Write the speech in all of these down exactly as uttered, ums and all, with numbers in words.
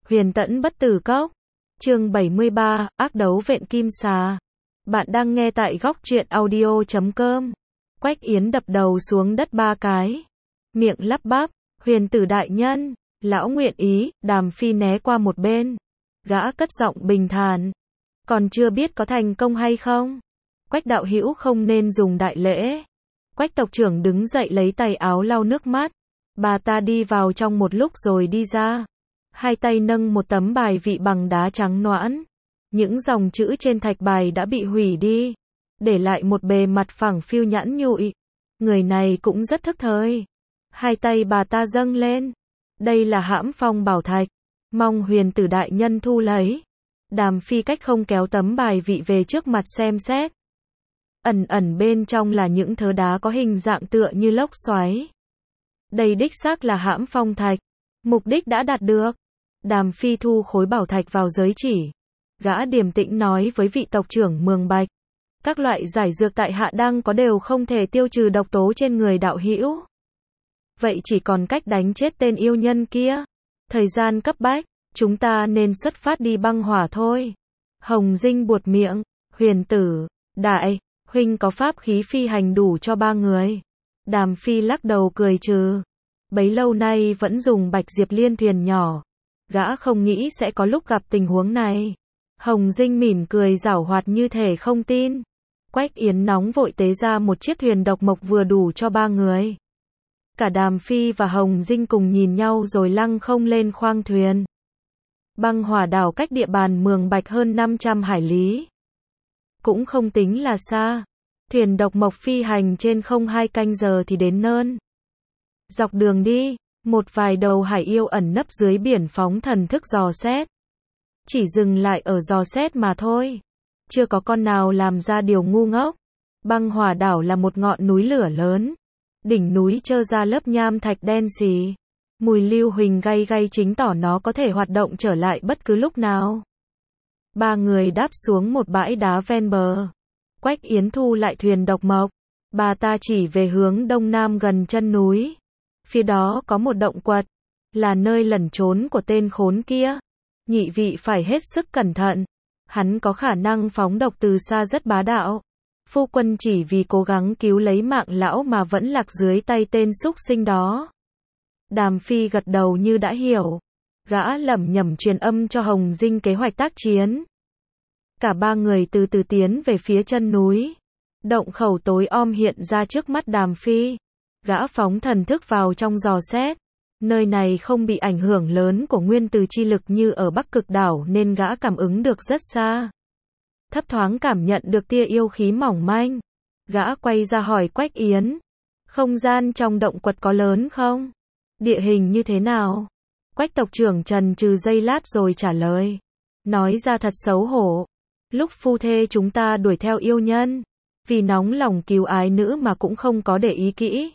Huyền Tẫn Bất Tử Cốc. Chương bảy mươi ba, ác đấu vện kim xà. Bạn đang nghe tại góc truyện audio chấm com. Quách Yến đập đầu xuống đất ba cái. Miệng lắp bắp, Huyền tử đại nhân, lão nguyện ý. Đàm Phi né qua một bên. Gã cất giọng bình thản. Còn chưa biết có thành công hay không. Quách đạo hữu không nên dùng đại lễ. Quách tộc trưởng đứng dậy lấy tay áo lau nước mắt. Bà ta đi vào trong một lúc rồi đi ra. Hai tay nâng một tấm bài vị bằng đá trắng noãn. Những dòng chữ trên thạch bài đã bị hủy đi, để lại một bề mặt phẳng phiu nhẵn nhụi. Người này cũng rất thức thời. Hai tay bà ta dâng lên. Đây là Hãm Phong bảo thạch. Mong Huyền tử đại nhân thu lấy. Đàm Phi cách không kéo tấm bài vị về trước mặt xem xét. Ẩn ẩn bên trong là những thớ đá có hình dạng tựa như lốc xoáy. Đây đích xác là Hãm Phong thạch. Mục đích đã đạt được. Đàm Phi thu khối bảo thạch vào giới chỉ. Gã điềm tĩnh nói với vị tộc trưởng Mường Bạch. Các loại giải dược tại Hạ Đăng có đều không thể tiêu trừ độc tố trên người đạo hữu. Vậy chỉ còn cách đánh chết tên yêu nhân kia. Thời gian cấp bách, chúng ta nên xuất phát đi băng hỏa thôi. Hồng Dinh buột miệng. Huyền tử, đại, huynh có pháp khí phi hành đủ cho ba người. Đàm Phi lắc đầu cười trừ. Bấy lâu nay vẫn dùng Bạch Diệp Liên thuyền nhỏ. Gã không nghĩ sẽ có lúc gặp tình huống này. Hồng Dinh mỉm cười giảo hoạt như thể không tin. Quách Yến nóng vội tế ra một chiếc thuyền độc mộc vừa đủ cho ba người. Cả Đàm Phi và Hồng Dinh cùng nhìn nhau rồi lăng không lên khoang thuyền. Băng hỏa đảo cách địa bàn Mường Bạch hơn năm trăm hải lý. Cũng không tính là xa. Thuyền độc mộc phi hành trên không hai canh giờ thì đến nơi. Dọc đường đi, một vài đầu hải yêu ẩn nấp dưới biển phóng thần thức dò xét. Chỉ dừng lại ở dò xét mà thôi. Chưa có con nào làm ra điều ngu ngốc. Băng hỏa đảo là một ngọn núi lửa lớn. Đỉnh núi trơ ra lớp nham thạch đen xì. Mùi lưu huỳnh gay gay chính tỏ nó có thể hoạt động trở lại bất cứ lúc nào. Ba người đáp xuống một bãi đá ven bờ. Quách Yến thu lại thuyền độc mộc. Bà ta chỉ về hướng đông nam gần chân núi. Phía đó có một động quật. Là nơi lẩn trốn của tên khốn kia. Nhị vị phải hết sức cẩn thận. Hắn có khả năng phóng độc từ xa rất bá đạo. Phu quân chỉ vì cố gắng cứu lấy mạng lão mà vẫn lạc dưới tay tên súc sinh đó. Đàm Phi gật đầu như đã hiểu. Gã lẩm nhẩm truyền âm cho Hồng Dinh kế hoạch tác chiến. Cả ba người từ từ tiến về phía chân núi. Động khẩu tối om hiện ra trước mắt Đàm Phi. Gã phóng thần thức vào trong dò xét. Nơi này không bị ảnh hưởng lớn của nguyên tử chi lực như ở Bắc Cực đảo nên gã cảm ứng được rất xa. Thấp thoáng cảm nhận được tia yêu khí mỏng manh. Gã quay ra hỏi Quách Yến. Không gian trong động quật có lớn không? Địa hình như thế nào? Quách tộc trưởng trần trừ giây lát rồi trả lời. Nói ra thật xấu hổ. Lúc phu thê chúng ta đuổi theo yêu nhân. Vì nóng lòng cứu ái nữ mà cũng không có để ý kỹ.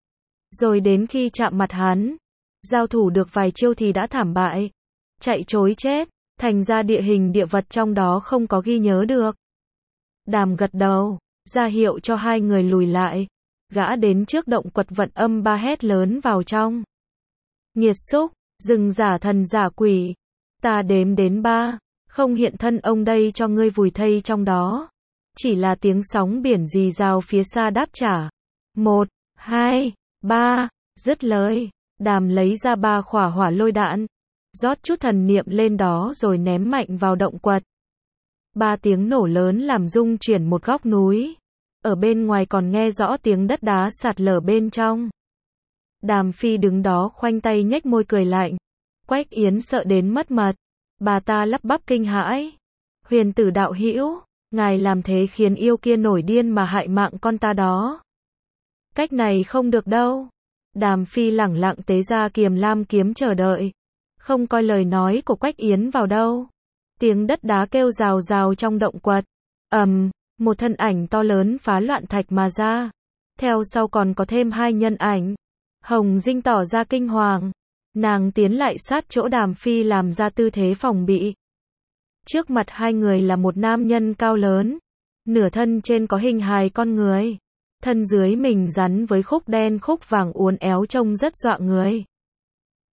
Rồi đến khi chạm mặt hắn. Giao thủ được vài chiêu thì đã thảm bại. Chạy trối chết. Thành ra địa hình địa vật trong đó không có ghi nhớ được. Đàm gật đầu. Ra hiệu cho hai người lùi lại. Gã đến trước động quật vận âm ba hét lớn vào trong. Nghiệt xúc. Rừng giả thần giả quỷ. Ta đếm đến ba. Không hiện thân ông đây cho ngươi vùi thây trong đó. Chỉ là tiếng sóng biển rì rào phía xa đáp trả. Một, hai, ba. Dứt lời. Đàm lấy ra ba khỏa hỏa lôi đạn. Rót chút thần niệm lên đó rồi ném mạnh vào động quật. Ba tiếng nổ lớn làm rung chuyển một góc núi. Ở bên ngoài còn nghe rõ tiếng đất đá sạt lở bên trong. Đàm Phi đứng đó khoanh tay nhếch môi cười lạnh. Quách Yến sợ đến mất mật. Bà ta lắp bắp kinh hãi. Huyền tử đạo hữu, ngài làm thế khiến yêu kia nổi điên mà hại mạng con ta đó. Cách này không được đâu. Đàm Phi lẳng lặng tế ra kiềm lam kiếm chờ đợi. Không coi lời nói của Quách Yến vào đâu. Tiếng đất đá kêu rào rào trong động quật. Ầm, um, một thân ảnh to lớn phá loạn thạch mà ra. Theo sau còn có thêm hai nhân ảnh. Hồng Dinh tỏ ra kinh hoàng. Nàng tiến lại sát chỗ Đàm Phi làm ra tư thế phòng bị. Trước mặt hai người là một nam nhân cao lớn. Nửa thân trên có hình hài con người. Thân dưới mình rắn với khúc đen khúc vàng uốn éo trông rất dọa người.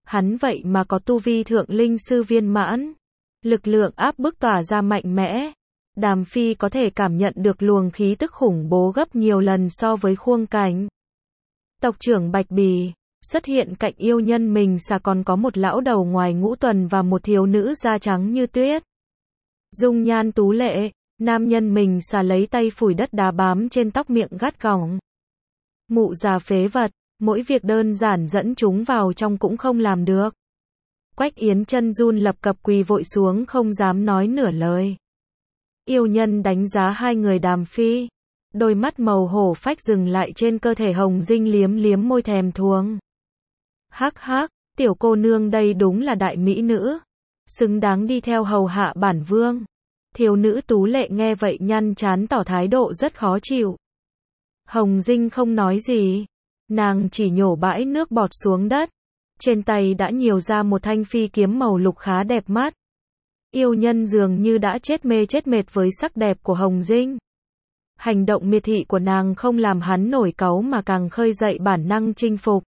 Hắn vậy mà có tu vi thượng linh sư viên mãn. Lực lượng áp bức tỏa ra mạnh mẽ. Đàm Phi có thể cảm nhận được luồng khí tức khủng bố gấp nhiều lần so với Khuông Cảnh. Tộc trưởng Bạch Bì xuất hiện cạnh yêu nhân mình xà còn có một lão đầu ngoài ngũ tuần và một thiếu nữ da trắng như tuyết. Dung nhan tú lệ, nam nhân mình xà lấy tay phủi đất đá bám trên tóc miệng gắt gỏng. Mụ già phế vật, mỗi việc đơn giản dẫn chúng vào trong cũng không làm được. Quách Yến chân run lập cập quỳ vội xuống không dám nói nửa lời. Yêu nhân đánh giá hai người Đàm Phi. Đôi mắt màu hổ phách dừng lại trên cơ thể Hồng Dinh liếm liếm môi thèm thuồng. Hắc hắc, tiểu cô nương đây đúng là đại mỹ nữ. Xứng đáng đi theo hầu hạ bản vương. Thiếu nữ tú lệ nghe vậy nhăn trán tỏ thái độ rất khó chịu. Hồng Dinh không nói gì. Nàng chỉ nhổ bãi nước bọt xuống đất. Trên tay đã nhiều ra một thanh phi kiếm màu lục khá đẹp mắt. Yêu nhân dường như đã chết mê chết mệt với sắc đẹp của Hồng Dinh. Hành động miệt thị của nàng không làm hắn nổi cáu mà càng khơi dậy bản năng chinh phục.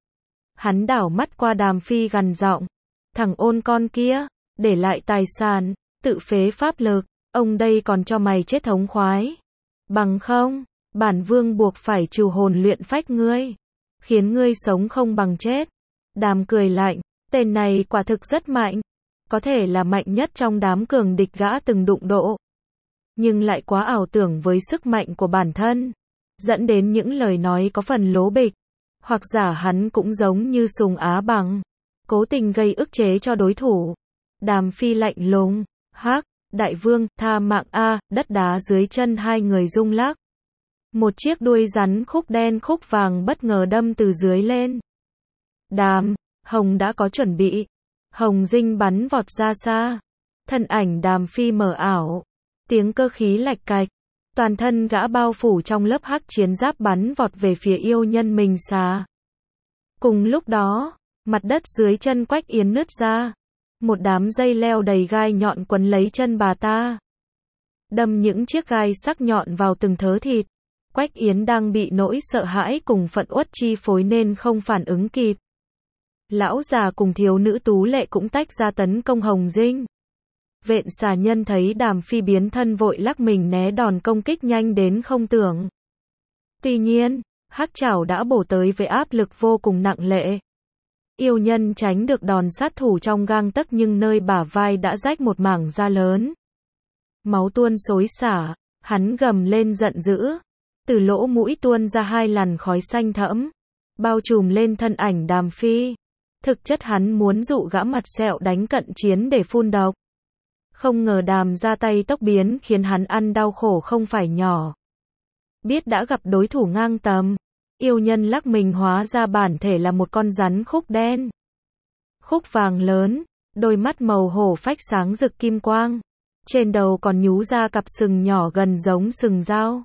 Hắn đảo mắt qua Đàm Phi gằn giọng. Thằng ôn con kia, để lại tài sản, tự phế pháp lực, ông đây còn cho mày chết thống khoái. Bằng không, bản vương buộc phải trừ hồn luyện phách ngươi. Khiến ngươi sống không bằng chết. Đàm cười lạnh, tên này quả thực rất mạnh. Có thể là mạnh nhất trong đám cường địch gã từng đụng độ. Nhưng lại quá ảo tưởng với sức mạnh của bản thân. Dẫn đến những lời nói có phần lố bịch. Hoặc giả hắn cũng giống như Sùng Á Bằng. Cố tình gây ức chế cho đối thủ. Đàm Phi lạnh lùng. Hắc, đại vương, tha mạng a, đất đá dưới chân hai người rung lắc. Một chiếc đuôi rắn khúc đen khúc vàng bất ngờ đâm từ dưới lên. Đàm, Hồng đã có chuẩn bị. Hồng Dinh bắn vọt ra xa. Thân ảnh Đàm Phi mờ ảo. Tiếng cơ khí lạch cạch. Toàn thân gã bao phủ trong lớp hắc chiến giáp bắn vọt về phía yêu nhân mình xà. Cùng lúc đó, mặt đất dưới chân Quách Yến nứt ra. Một đám dây leo đầy gai nhọn quấn lấy chân bà ta. Đâm những chiếc gai sắc nhọn vào từng thớ thịt. Quách Yến đang bị nỗi sợ hãi cùng phẫn uất chi phối nên không phản ứng kịp. Lão già cùng thiếu nữ tú lệ cũng tách ra tấn công Hồng Dinh. Vện xà nhân thấy Đàm Phi biến thân vội lắc mình né đòn công kích nhanh đến không tưởng. Tuy nhiên, hắc chảo đã bổ tới với áp lực vô cùng nặng lệ. Yêu nhân tránh được đòn sát thủ trong gang tấc nhưng nơi bả vai đã rách một mảng da lớn. Máu tuôn xối xả, hắn gầm lên giận dữ. Từ lỗ mũi tuôn ra hai làn khói xanh thẫm, bao trùm lên thân ảnh Đàm Phi. Thực chất hắn muốn dụ gã mặt sẹo đánh cận chiến để phun độc. Không ngờ Đàm ra tay tốc biến khiến hắn ăn đau khổ không phải nhỏ. Biết đã gặp đối thủ ngang tầm, yêu nhân lắc mình hóa ra bản thể là một con rắn khúc đen. Khúc vàng lớn, đôi mắt màu hổ phách sáng rực kim quang. Trên đầu còn nhú ra cặp sừng nhỏ gần giống sừng dao.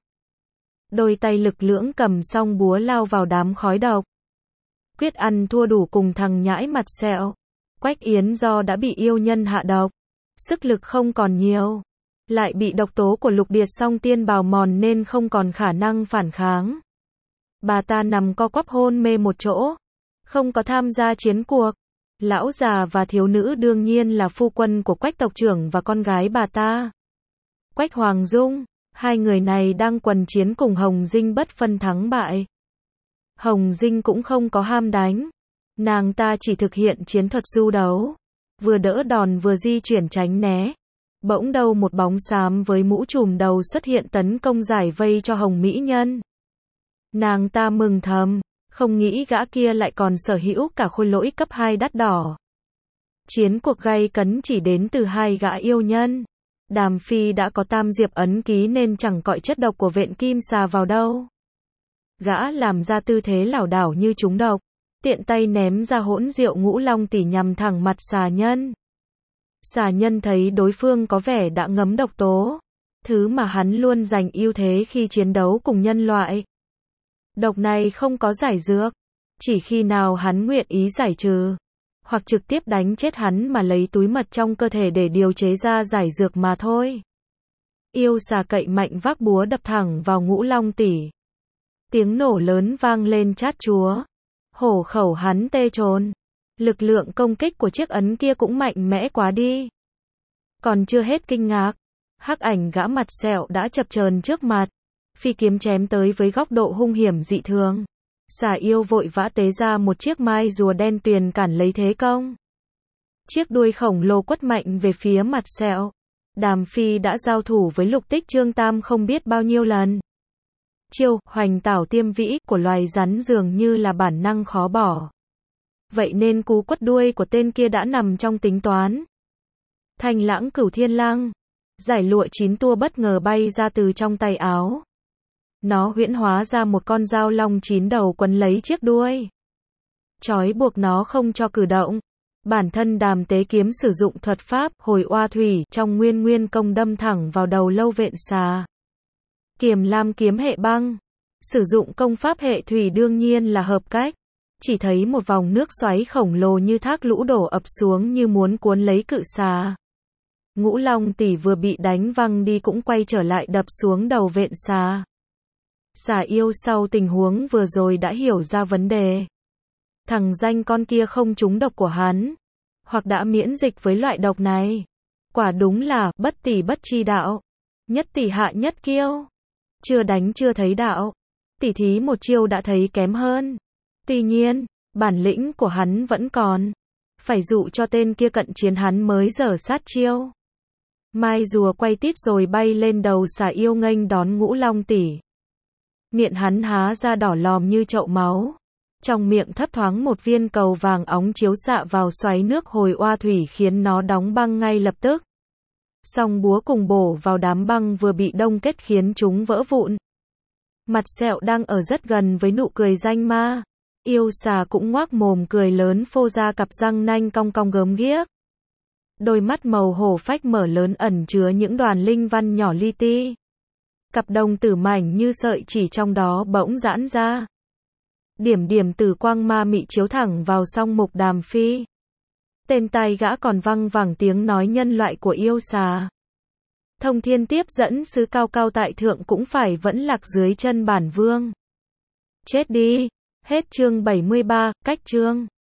Đôi tay lực lưỡng cầm song búa lao vào đám khói độc. Quyết ăn thua đủ cùng thằng nhãi mặt sẹo. Quách Yến do đã bị yêu nhân hạ độc. Sức lực không còn nhiều. Lại bị độc tố của lục điệt song tiên bào mòn nên không còn khả năng phản kháng. Bà ta nằm co quắp hôn mê một chỗ. Không có tham gia chiến cuộc. Lão già và thiếu nữ đương nhiên là phu quân của Quách tộc trưởng và con gái bà ta. Quách Hoàng Dung. Hai người này đang quần chiến cùng Hồng Dinh bất phân thắng bại. Hồng Dinh cũng không có ham đánh. Nàng ta chỉ thực hiện chiến thuật du đấu. Vừa đỡ đòn vừa di chuyển tránh né. Bỗng đâu một bóng xám với mũ trùm đầu xuất hiện tấn công giải vây cho Hồng Mỹ Nhân. Nàng ta mừng thầm, không nghĩ gã kia lại còn sở hữu cả khôi lỗi cấp hai đắt đỏ. Chiến cuộc gay cấn chỉ đến từ hai gã yêu nhân. Đàm Phi đã có tam diệp ấn ký nên chẳng cọi chất độc của vện kim xà vào đâu. Gã làm ra tư thế lảo đảo như trúng độc, tiện tay ném ra hỗn rượu ngũ long tỷ nhằm thẳng mặt xà nhân. Xà nhân thấy đối phương có vẻ đã ngấm độc tố, thứ mà hắn luôn giành ưu thế khi chiến đấu cùng nhân loại. Độc này không có giải dược, chỉ khi nào hắn nguyện ý giải trừ, hoặc trực tiếp đánh chết hắn mà lấy túi mật trong cơ thể để điều chế ra giải dược mà thôi. Yêu xà cậy mạnh vác búa đập thẳng vào ngũ long tỷ. Tiếng nổ lớn vang lên chát chúa. Hổ khẩu hắn tê trồn. Lực lượng công kích của chiếc ấn kia cũng mạnh mẽ quá đi. Còn chưa hết kinh ngạc, hắc ảnh gã mặt sẹo đã chập chờn trước mặt, phi kiếm chém tới với góc độ hung hiểm dị thường. Xà yêu vội vã tế ra một chiếc mai rùa đen tuyền cản lấy thế công. Chiếc đuôi khổng lồ quất mạnh về phía mặt sẹo. Đàm Phi đã giao thủ với Lục Tích Trương Tam không biết bao nhiêu lần. Chiêu hoành tảo tiêm vĩ của loài rắn dường như là bản năng khó bỏ. Vậy nên cú quất đuôi của tên kia đã nằm trong tính toán. Thanh lãng cửu thiên lang, giải lụa chín tua bất ngờ bay ra từ trong tay áo. Nó huyễn hóa ra một con dao long chín đầu quấn lấy chiếc đuôi, trói buộc nó không cho cử động. Bản thân Đàm Tế Kiếm sử dụng thuật pháp hồi oa thủy trong nguyên nguyên công đâm thẳng vào đầu lâu vện xà. Kiềm lam kiếm hệ băng, sử dụng công pháp hệ thủy đương nhiên là hợp cách. Chỉ thấy một vòng nước xoáy khổng lồ như thác lũ đổ ập xuống như muốn cuốn lấy cự xà. Ngũ Long tỷ vừa bị đánh văng đi cũng quay trở lại đập xuống đầu vện xà. Xà yêu sau tình huống vừa rồi đã hiểu ra vấn đề. Thằng danh con kia không trúng độc của hắn, hoặc đã miễn dịch với loại độc này. Quả đúng là bất tỷ bất chi đạo, nhất tỷ hạ nhất kiêu. Chưa đánh chưa thấy đạo, tỉ thí một chiêu đã thấy kém hơn. Tuy nhiên, bản lĩnh của hắn vẫn còn, phải dụ cho tên kia cận chiến hắn mới dở sát chiêu. Mai rùa quay tít rồi bay lên đầu xà yêu nghênh đón Ngũ Long tỷ. Miệng hắn há ra đỏ lòm như chậu máu. Trong miệng thấp thoáng một viên cầu vàng óng chiếu xạ vào xoáy nước hồi oa thủy khiến nó đóng băng ngay lập tức. Song búa cùng bổ vào đám băng vừa bị đông kết khiến chúng vỡ vụn. Mặt sẹo đang ở rất gần với nụ cười danh ma. Yêu xà cũng ngoác mồm cười lớn phô ra cặp răng nanh cong cong gớm ghiếc. Đôi mắt màu hổ phách mở lớn ẩn chứa những đoàn linh văn nhỏ li ti. Cặp đồng tử mảnh như sợi chỉ trong đó bỗng giãn ra. Điểm điểm tử quang ma mị chiếu thẳng vào song mục Đàm Phi. Tên tai gã còn văng vẳng tiếng nói nhân loại của yêu xà. Thông thiên tiếp dẫn sứ cao cao tại thượng cũng phải vẫn lạc dưới chân bản vương. Chết đi. Hết chương bảy mươi ba, cách chương.